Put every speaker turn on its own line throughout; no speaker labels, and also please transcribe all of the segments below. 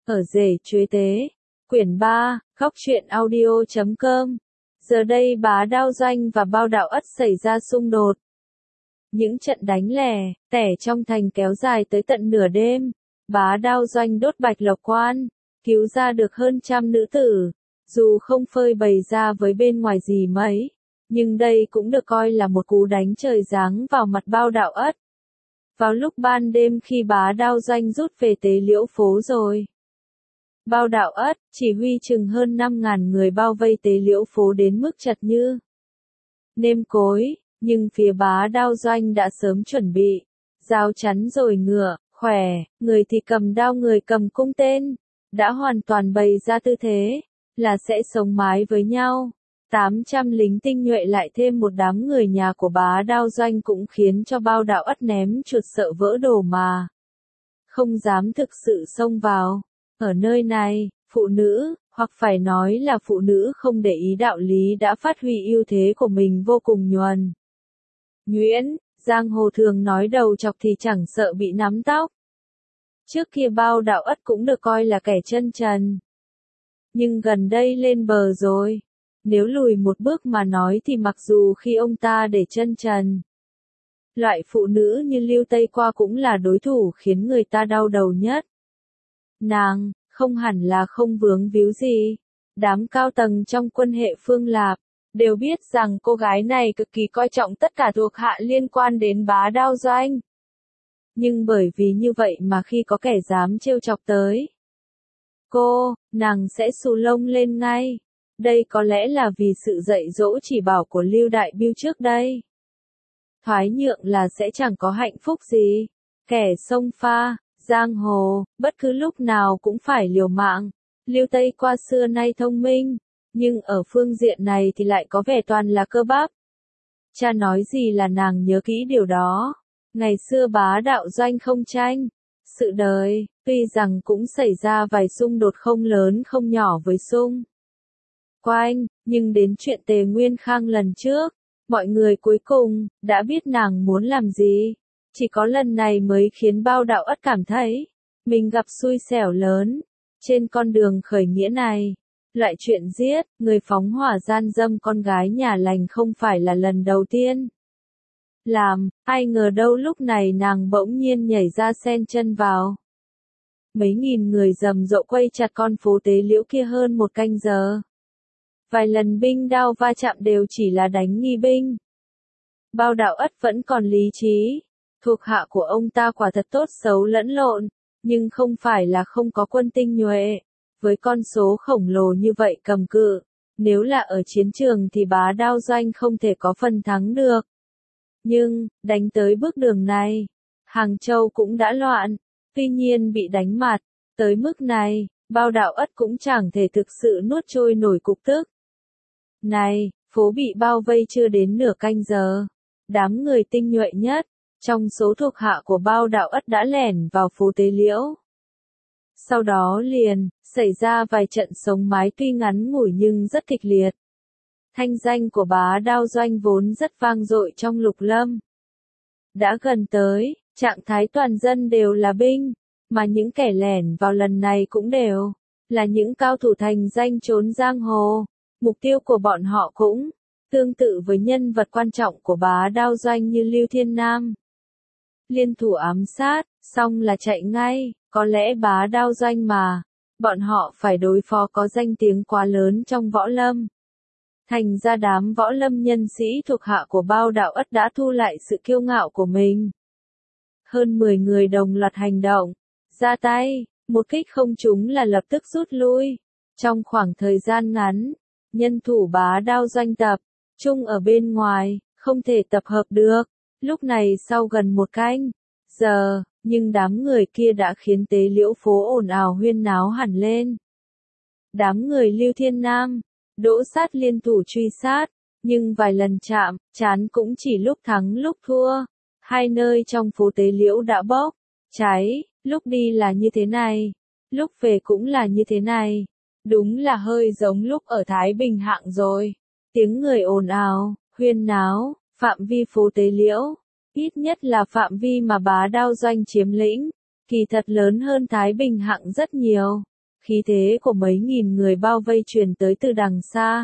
Ở rể chuế tế. Quyển 3, Góc truyện audio.com. Giờ đây Bá Đao Doanh và Bao Đạo Ất xảy ra xung đột. Những trận đánh lẻ, tẻ trong thành kéo dài tới tận nửa đêm. Bá Đao Doanh đốt Bạch Lộc Quan, cứu ra được hơn trăm nữ tử. Dù không phơi bày ra với bên ngoài gì mấy, nhưng đây cũng được coi là một cú đánh trời giáng vào mặt Bao Đạo Ất. Vào lúc ban đêm khi Bá Đao Doanh rút về Tế Liễu phố rồi, Bao Đạo Ất chỉ huy chừng hơn 5.000 người bao vây Tế Liễu phố đến mức chật như nêm cối, nhưng phía Bá Đao Doanh đã sớm chuẩn bị, dao chắn rồi ngựa, khỏe, người thì cầm đao người cầm cung tên, đã hoàn toàn bày ra tư thế, là sẽ sống mái với nhau. 800 lính tinh nhuệ lại thêm một đám người nhà của Bá Đao Doanh cũng khiến cho Bao Đạo Ất ném chuột sợ vỡ đồ mà không dám thực sự xông vào. Ở nơi này, phụ nữ, hoặc phải nói là phụ nữ không để ý đạo lý đã phát huy ưu thế của mình vô cùng nhuần nhuyễn. Giang hồ thường nói đầu chọc thì chẳng sợ bị nắm tóc. Trước kia Bao Đạo Ất cũng được coi là kẻ chân trần, nhưng gần đây lên bờ rồi. Nếu lùi một bước mà nói thì mặc dù khi ông ta để chân trần, loại phụ nữ như Lưu Tây Qua cũng là đối thủ khiến người ta đau đầu nhất. Nàng, không hẳn là không vướng víu gì. Đám cao tầng trong quân hệ Phương Lạp đều biết rằng cô gái này cực kỳ coi trọng tất cả thuộc hạ liên quan đến Bá Đao Doanh. Nhưng bởi vì như vậy mà khi có kẻ dám trêu chọc tới nàng sẽ xù lông lên ngay. Đây có lẽ là vì sự dạy dỗ chỉ bảo của Lưu Đại Biêu trước đây. Thoái nhượng là sẽ chẳng có hạnh phúc gì. Kẻ xông pha, giang hồ, bất cứ lúc nào cũng phải liều mạng. Lưu Tây Qua xưa nay thông minh, nhưng ở phương diện này thì lại có vẻ toàn là cơ bắp. Cha nói gì là nàng nhớ kỹ điều đó. Ngày xưa Bá Đạo Doanh không tranh sự đời, tuy rằng cũng xảy ra vài xung đột không lớn không nhỏ với xung quanh, nhưng đến chuyện Tề Nguyên Khang lần trước, mọi người cuối cùng đã biết nàng muốn làm gì. Chỉ có lần này mới khiến Bao Đạo Ất cảm thấy mình gặp xui xẻo lớn. Trên con đường khởi nghĩa này, loại chuyện giết người phóng hỏa gian dâm con gái nhà lành không phải là lần đầu tiên làm. Ai ngờ đâu lúc này nàng bỗng nhiên nhảy ra xen chân vào. Mấy nghìn người rầm rộ quay chặt con phố Tế Liễu kia hơn một canh giờ. Vài lần binh đao va chạm đều chỉ là đánh nghi binh. Bao Đạo Ất vẫn còn lý trí. Thuộc hạ của ông ta quả thật tốt xấu lẫn lộn, nhưng không phải là không có quân tinh nhuệ. Với con số khổng lồ như vậy cầm cự, nếu là ở chiến trường thì Bá Đao Doanh không thể có phần thắng được. Nhưng, đánh tới bước đường này, Hàng Châu cũng đã loạn, tuy nhiên bị đánh mặt, tới mức này, Bao Đạo Ất cũng chẳng thể thực sự nuốt trôi nổi cục tức này. Phố bị bao vây chưa đến nửa canh giờ, đám người tinh nhuệ nhất trong số thuộc hạ của Bao Đạo Ất đã lẻn vào phố Tế Liễu. Sau đó liền xảy ra vài trận sống mái tuy ngắn ngủi nhưng rất kịch liệt. Thanh danh của Bá Đao Doanh vốn rất vang dội trong Lục Lâm. Đã gần tới, trạng thái toàn dân đều là binh, mà những kẻ lẻn vào lần này cũng đều là những cao thủ thành danh trốn giang hồ. Mục tiêu của bọn họ cũng tương tự với nhân vật quan trọng của Bá Đao Doanh như Lưu Thiên Nam. Liên thủ ám sát, xong là chạy ngay. Có lẽ Bá Đao Doanh mà bọn họ phải đối phó có danh tiếng quá lớn trong võ lâm. Thành ra đám võ lâm nhân sĩ thuộc hạ của Bao Đạo Ất đã thu lại sự kiêu ngạo của mình. Hơn 10 người đồng loạt hành động, ra tay, một kích không trúng là lập tức rút lui. Trong khoảng thời gian ngắn, nhân thủ Bá Đao Doanh tập trung ở bên ngoài, không thể tập hợp được. Lúc này sau gần một canh giờ, nhưng đám người kia đã khiến Tế Liễu phố ồn ào huyên náo hẳn lên. Đám người Lưu Thiên Nam, Đỗ Sát liên thủ truy sát, nhưng vài lần chạm trán cũng chỉ lúc thắng lúc thua. Hai nơi trong phố Tế Liễu đã bốc cháy, lúc đi là như thế này, lúc về cũng là như thế này. Đúng là hơi giống lúc ở Thái Bình Hạng rồi. Tiếng người ồn ào, huyên náo, phạm vi phố Tế Liễu, ít nhất là phạm vi mà Bá Đao Doanh chiếm lĩnh, kỳ thật lớn hơn Thái Bình Hạng rất nhiều. Khí thế của mấy nghìn người bao vây truyền tới từ đằng xa.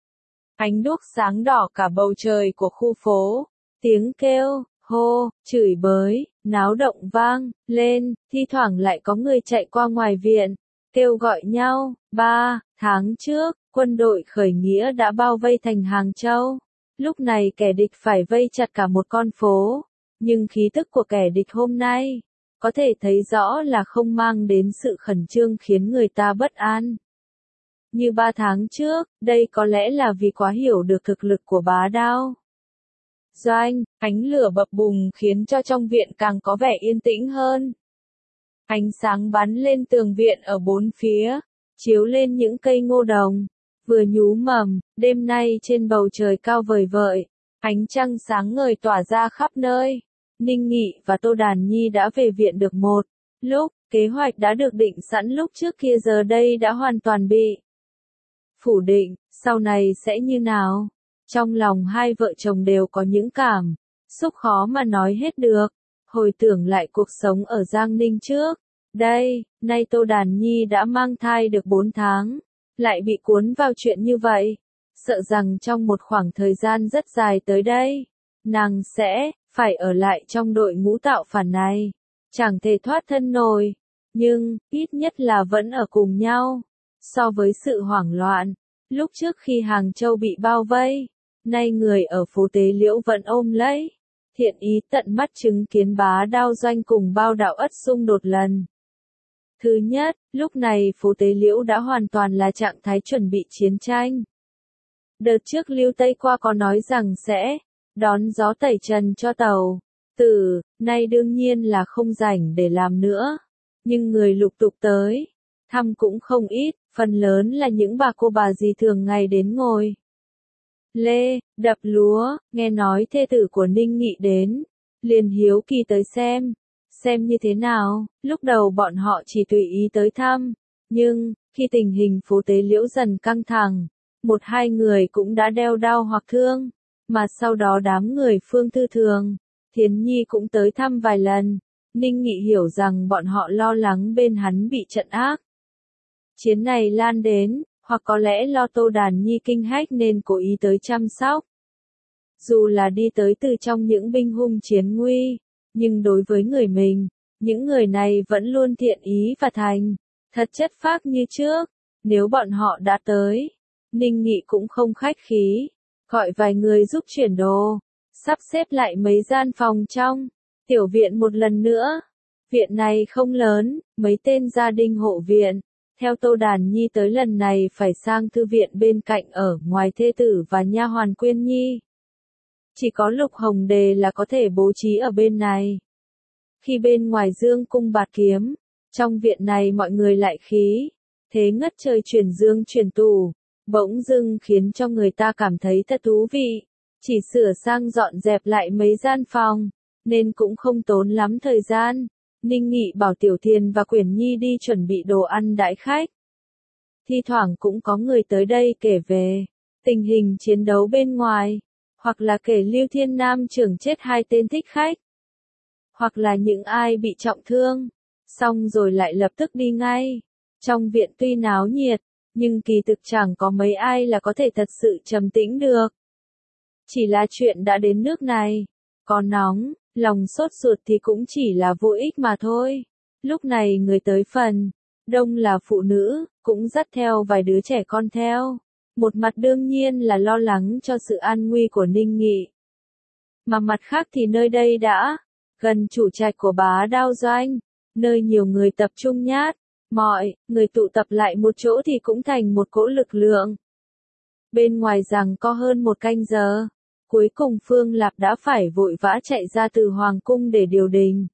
Ánh đuốc sáng đỏ cả bầu trời của khu phố. Tiếng kêu, hô, chửi bới, náo động vang lên, thi thoảng lại có người chạy qua ngoài viện, kêu gọi nhau. 3 tháng trước, quân đội khởi nghĩa đã bao vây thành Hàng Châu. Lúc này kẻ địch phải vây chặt cả một con phố, nhưng khí tức của kẻ địch hôm nay, có thể thấy rõ là không mang đến sự khẩn trương khiến người ta bất an. Như 3 tháng trước, đây có lẽ là vì quá hiểu được thực lực của Bá Đao Doanh, ánh lửa bập bùng khiến cho trong viện càng có vẻ yên tĩnh hơn. Ánh sáng bắn lên tường viện ở bốn phía, chiếu lên những cây ngô đồng, vừa nhú mầm. Đêm nay trên bầu trời cao vời vợi, ánh trăng sáng ngời tỏa ra khắp nơi. Ninh Nghị và Tô Đàn Nhi đã về viện được một lúc, kế hoạch đã được định sẵn lúc trước kia giờ đây đã hoàn toàn bị phủ định. Sau này sẽ như nào? Trong lòng hai vợ chồng đều có những cảm xúc khó mà nói hết được. Hồi tưởng lại cuộc sống ở Giang Ninh trước đây, nay Tô Đàn Nhi đã mang thai được 4 tháng, lại bị cuốn vào chuyện như vậy. Sợ rằng trong một khoảng thời gian rất dài tới đây, nàng sẽ phải ở lại trong đội ngũ tạo phản này. Chẳng thể thoát thân nổi, nhưng ít nhất là vẫn ở cùng nhau. So với sự hoảng loạn, lúc trước khi Hàng Châu bị bao vây, nay người ở phố Tế Liễu vẫn ôm lấy thiện ý tận mắt chứng kiến Bá Đao Doanh cùng Bao Đạo Ất xung đột lần thứ nhất. Lúc này phố Tế Liễu đã hoàn toàn là trạng thái chuẩn bị chiến tranh. Đợt trước Lưu Tây qua có nói rằng sẽ đón gió tẩy trần cho tàu tử, nay đương nhiên là không rảnh để làm nữa. Nhưng người lục tục tới thăm cũng không ít, phần lớn là những bà cô bà dì thường ngày đến ngồi lê, đập lúa. Nghe nói thê tử của Ninh Nghị đến, liền hiếu kỳ tới xem như thế nào. Lúc đầu bọn họ chỉ tùy ý tới thăm, nhưng khi tình hình phố Tế Liễu dần căng thẳng, một hai người cũng đã đeo đao hoặc thương, mà sau đó đám người Phương Thư Thường, Thiến Nhi cũng tới thăm vài lần. Ninh Nghị hiểu rằng bọn họ lo lắng bên hắn bị trận ác chiến này lan đến, hoặc có lẽ lo Tô Đàn Nhi kinh hách nên cố ý tới chăm sóc. Dù là đi tới từ trong những binh hung chiến nguy, nhưng đối với người mình, những người này vẫn luôn thiện ý và thành thật chất phác như trước. Nếu bọn họ đã tới, Ninh Nghị cũng không khách khí, gọi vài người giúp chuyển đồ, sắp xếp lại mấy gian phòng trong tiểu viện một lần nữa. Viện này không lớn, mấy tên gia đình hộ viện. Theo Tô Đàn Nhi tới lần này phải sang thư viện bên cạnh ở ngoài thê tử và nha hoàn Quyên Nhi. Chỉ có Lục Hồng Đề là có thể bố trí ở bên này. Khi bên ngoài dương cung bạt kiếm, trong viện này mọi người lại khí thế ngất trời chuyển dương chuyển tủ, bỗng dưng khiến cho người ta cảm thấy thật thú vị. Chỉ sửa sang dọn dẹp lại mấy gian phòng, nên cũng không tốn lắm thời gian. Ninh Nghị bảo Tiểu Thiền và Quyển Nhi đi chuẩn bị đồ ăn đãi khách. Thi thoảng cũng có người tới đây kể về tình hình chiến đấu bên ngoài, hoặc là kể Lưu Thiên Nam trưởng chết 2 tên thích khách, hoặc là những ai bị trọng thương, xong rồi lại lập tức đi ngay. Trong viện tuy náo nhiệt, nhưng kỳ thực chẳng có mấy ai là có thể thật sự trầm tĩnh được. Chỉ là chuyện đã đến nước này, có nóng, lòng sốt ruột thì cũng chỉ là vô ích mà thôi. Lúc này người tới phần đông là phụ nữ, cũng dắt theo vài đứa trẻ con theo. Một mặt đương nhiên là lo lắng cho sự an nguy của Ninh Nghị. Mà mặt khác thì nơi đây đã gần chủ trạch của Bá Đao Doanh, nơi nhiều người tập trung nhát. Mọi người tụ tập lại một chỗ thì cũng thành một cỗ lực lượng. Bên ngoài rằng có hơn một canh giờ, cuối cùng Phương Lạp đã phải vội vã chạy ra từ Hoàng Cung để điều đình.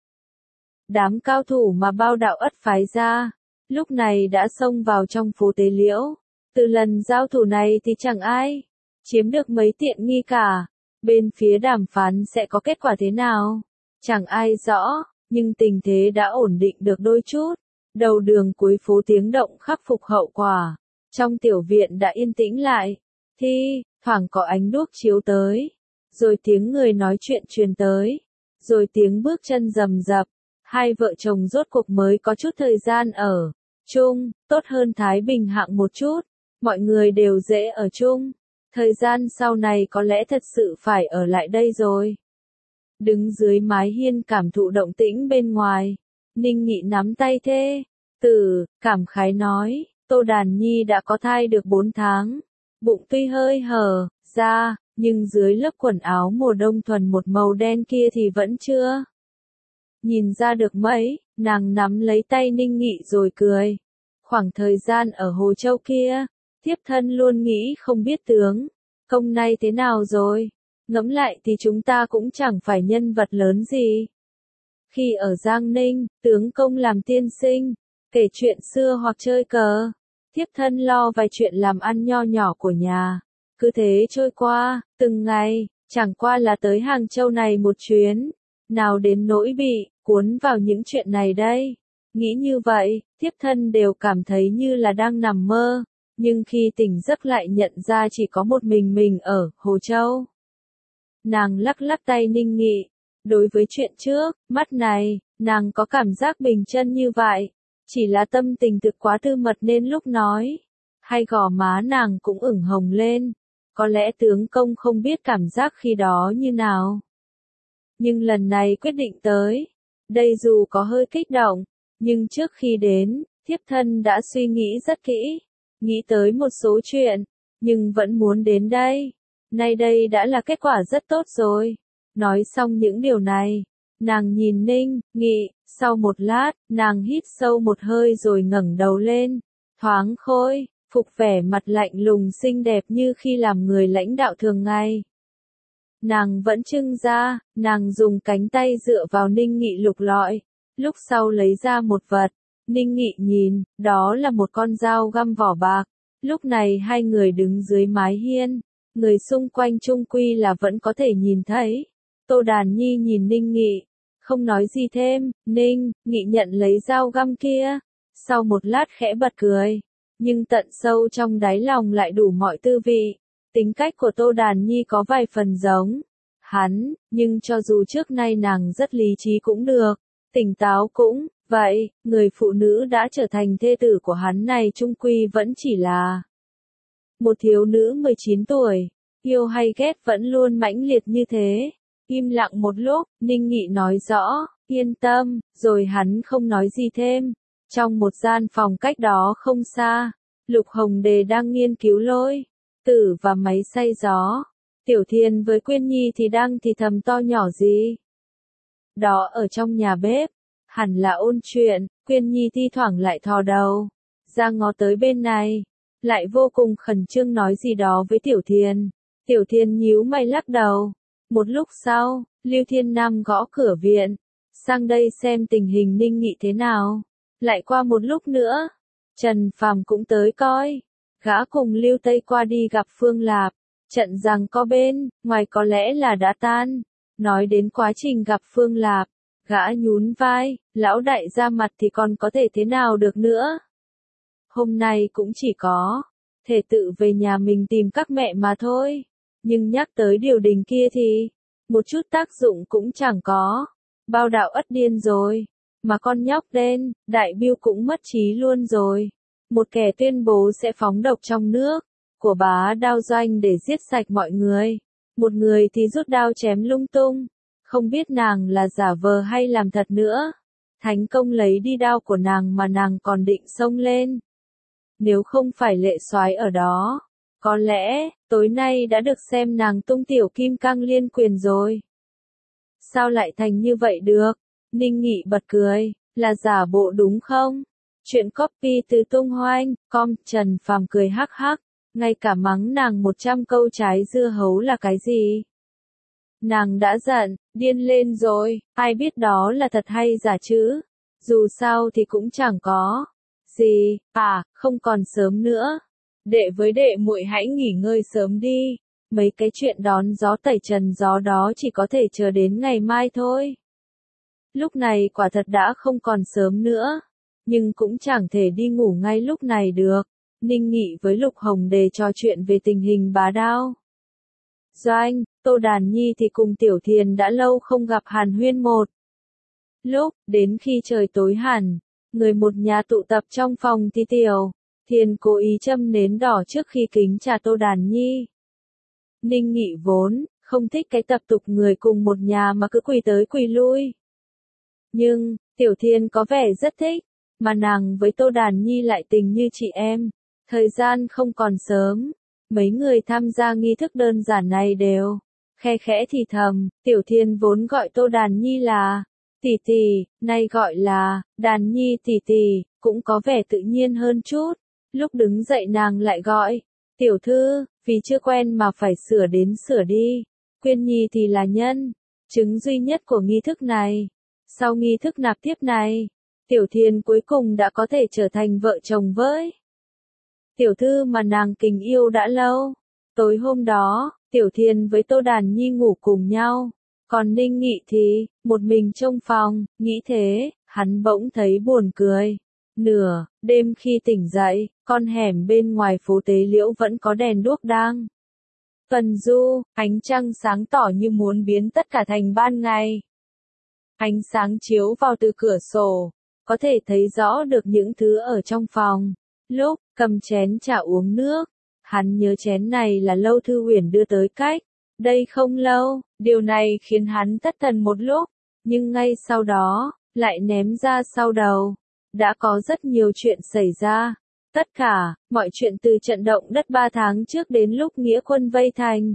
Đám cao thủ mà Bao Đạo Ất phái ra, lúc này đã xông vào trong phố Tế Liễu. Từ lần giao thủ này thì chẳng ai chiếm được mấy tiện nghi cả. Bên phía đàm phán sẽ có kết quả thế nào? Chẳng ai rõ, nhưng tình thế đã ổn định được đôi chút. Đầu đường cuối phố tiếng động khắc phục hậu quả. Trong tiểu viện đã yên tĩnh lại. Thi thoảng có ánh đuốc chiếu tới. Rồi tiếng người nói chuyện truyền tới. Rồi tiếng bước chân rầm rập. Hai vợ chồng rốt cuộc mới có chút thời gian ở chung, tốt hơn Thái Bình hạng một chút, mọi người đều dễ ở chung. Thời gian sau này có lẽ thật sự phải ở lại đây rồi. Đứng dưới mái hiên cảm thụ động tĩnh bên ngoài, Ninh Nghị nắm tay Thê Tử, cảm khái nói, Tô Đàn Nhi đã có thai được 4 tháng, bụng tuy hơi hở ra, nhưng dưới lớp quần áo mùa đông thuần một màu đen kia thì vẫn chưa nhìn ra được mấy. Nàng nắm lấy tay Ninh Nghị rồi cười. Khoảng thời gian ở Hồ Châu kia, thiếp thân luôn nghĩ không biết tướng công nay thế nào rồi. Ngẫm lại thì chúng ta cũng chẳng phải nhân vật lớn gì. Khi ở Giang Ninh, tướng công làm tiên sinh, kể chuyện xưa hoặc chơi cờ, thiếp thân lo vài chuyện làm ăn nho nhỏ của nhà. Cứ thế trôi qua, từng ngày, chẳng qua là tới Hàng Châu này một chuyến, nào đến nỗi bị cuốn vào những chuyện này đây. Nghĩ như vậy, thiếp thân đều cảm thấy như là đang nằm mơ, nhưng khi tỉnh giấc lại nhận ra chỉ có một mình ở Hồ Châu. Nàng lắc lắc tay Ninh Nghị. Đối với chuyện trước, mắt này, nàng có cảm giác bình chân như vậy. Chỉ là tâm tình thực quá tư mật nên lúc nói, hay gò má nàng cũng ửng hồng lên. Có lẽ tướng công không biết cảm giác khi đó như nào. Nhưng lần này quyết định tới, đây dù có hơi kích động, nhưng trước khi đến, thiếp thân đã suy nghĩ rất kỹ, nghĩ tới một số chuyện, nhưng vẫn muốn đến đây. Nay đây đã là kết quả rất tốt rồi. Nói xong những điều này, nàng nhìn Ninh Nghị, sau một lát, nàng hít sâu một hơi rồi ngẩng đầu lên, thoáng khôi phục vẻ mặt lạnh lùng xinh đẹp như khi làm người lãnh đạo thường ngày. Nàng vẫn trưng ra, nàng dùng cánh tay dựa vào Ninh Nghị lục lọi, lúc sau lấy ra một vật. Ninh Nghị nhìn, đó là một con dao găm vỏ bạc. Lúc này hai người đứng dưới mái hiên, người xung quanh chung quy là vẫn có thể nhìn thấy. Tô Đàn Nhi nhìn Ninh Nghị, không nói gì thêm. Ninh Nghị nhận lấy dao găm kia, sau một lát khẽ bật cười, nhưng tận sâu trong đáy lòng lại đủ mọi tư vị. Tính cách của Tô Đàn Nhi có vài phần giống hắn, nhưng cho dù trước nay nàng rất lý trí cũng được, tỉnh táo cũng vậy, người phụ nữ đã trở thành thê tử của hắn này chung quy vẫn chỉ là một thiếu nữ 19 tuổi, yêu hay ghét vẫn luôn mãnh liệt như thế. Im lặng một lúc, Ninh Nghị nói rõ, yên tâm, rồi hắn không nói gì thêm. Trong một gian phòng cách đó không xa, Lục Hồng Đề đang nghiên cứu lôi tử và máy xay gió. Tiểu Thiên với Quyên Nhi thì đang thì thầm to nhỏ gì đó ở trong nhà bếp, hẳn là ôn chuyện. Quyên Nhi thi thoảng lại thò đầu ra ngó tới bên này, lại vô cùng khẩn trương nói gì đó với Tiểu Thiên. Tiểu Thiên nhíu mày lắc đầu. Một lúc sau, Lưu Thiên Nam gõ cửa viện, sang đây xem tình hình Ninh Nghị thế nào. Lại qua một lúc nữa, Trần Phàm cũng tới coi. Gã cùng Lưu Tây qua đi gặp Phương Lạp, trận giằng co bên ngoài có lẽ là đã tan. Nói đến quá trình gặp Phương Lạp, gã nhún vai, lão đại ra mặt thì còn có thể thế nào được nữa. Hôm nay cũng chỉ có thể tự về nhà mình tìm các mẹ mà thôi. Nhưng nhắc tới điều đình kia thì một chút tác dụng cũng chẳng có. Bao đạo ất điên rồi, mà con nhóc đen, đại biêu cũng mất trí luôn rồi. Một kẻ tuyên bố sẽ phóng độc trong nước của Bá Đao Doanh để giết sạch mọi người. Một người thì rút đao chém lung tung, không biết nàng là giả vờ hay làm thật nữa. Thánh công lấy đi đao của nàng mà nàng còn định xông lên. Nếu không phải Lệ Soái ở đó, có lẽ tối nay đã được xem nàng tung tiểu kim cang liên quyền rồi. Sao lại thành như vậy được? Ninh Nghị bật cười, là giả bộ đúng không? Chuyện copy từ tung hoanh, com. Trần Phàm cười hắc hắc, ngay cả mắng nàng 100 câu trái dưa hấu là cái gì? Nàng đã giận, điên lên rồi, ai biết đó là thật hay giả chứ? Dù sao thì cũng chẳng có gì, không còn sớm nữa. Đệ với đệ muội hãy nghỉ ngơi sớm đi. Mấy cái chuyện đón gió tẩy trần gió đó chỉ có thể chờ đến ngày mai thôi. Lúc này quả thật đã không còn sớm nữa, nhưng cũng chẳng thể đi ngủ ngay lúc này được. Ninh Nghị với Lục Hồng Đề trò chuyện về tình hình Bá Đao Doanh. Tô Đàn Nhi thì cùng Tiểu Thiền đã lâu không gặp hàn huyên một lúc. Đến khi trời tối hẳn, người một nhà tụ tập trong phòng ti tiểu. Thiên cố ý châm nến đỏ trước khi kính trà Tô Đàn Nhi. Ninh Nghị vốn không thích cái tập tục người cùng một nhà mà cứ quỳ tới quỳ lui. Nhưng, Tiểu Thiên có vẻ rất thích, mà nàng với Tô Đàn Nhi lại tình như chị em. Thời gian không còn sớm, mấy người tham gia nghi thức đơn giản này đều khe khẽ thì thầm. Tiểu Thiên vốn gọi Tô Đàn Nhi là tỷ tỷ, nay gọi là Đàn Nhi tỷ tỷ, cũng có vẻ tự nhiên hơn chút. Lúc đứng dậy nàng lại gọi tiểu thư, vì chưa quen mà phải sửa đến sửa đi. Quyên Nhi thì là nhân chứng duy nhất của nghi thức này. Sau nghi thức nạp tiếp này, Tiểu Thiên cuối cùng đã có thể trở thành vợ chồng với tiểu thư mà nàng kính yêu đã lâu. Tối hôm đó, Tiểu Thiên với Tô Đàn Nhi ngủ cùng nhau, còn Ninh Nghị thì một mình trong phòng. Nghĩ thế, hắn bỗng thấy buồn cười. Nửa đêm khi tỉnh dậy, con hẻm bên ngoài phố Tế Liễu vẫn có đèn đuốc đang tuần du, ánh trăng sáng tỏ như muốn biến tất cả thành ban ngày. Ánh sáng chiếu vào từ cửa sổ, có thể thấy rõ được những thứ ở trong phòng. Lúc cầm chén trà uống nước, hắn nhớ chén này là Lâu Thư Huyền đưa tới cách đây không lâu. Điều này khiến hắn thất thần một lúc, nhưng ngay sau đó lại ném ra sau đầu. Đã có rất nhiều chuyện xảy ra. Tất cả mọi chuyện từ trận động đất 3 tháng trước đến lúc nghĩa quân vây thành,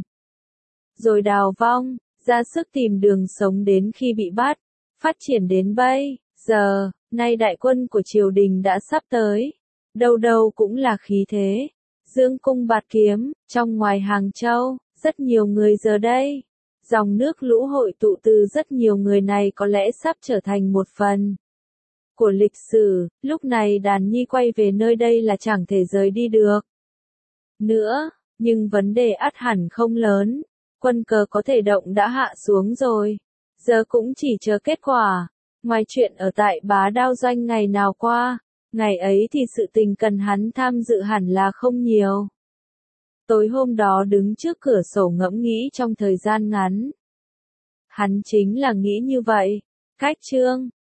rồi đào vong, ra sức tìm đường sống đến khi bị bắt, phát triển đến bây giờ. Nay đại quân của triều đình đã sắp tới, đâu đâu cũng là khí thế, dương cung bạt kiếm. Trong ngoài Hàng Châu, rất nhiều người giờ đây, dòng nước lũ hội tụ từ rất nhiều người này có lẽ sắp trở thành một phần của lịch sử. Lúc này Đàn Nhi quay về nơi đây là chẳng thể rời đi được nữa, nhưng vấn đề ắt hẳn không lớn. Quân cờ có thể động đã hạ xuống rồi, giờ cũng chỉ chờ kết quả. Ngoài chuyện ở tại Bá Đao Doanh ngày nào qua, ngày ấy thì sự tình cần hắn tham dự hẳn là không nhiều. Tối hôm đó đứng trước cửa sổ ngẫm nghĩ trong thời gian ngắn, hắn chính là nghĩ như vậy. Cách chương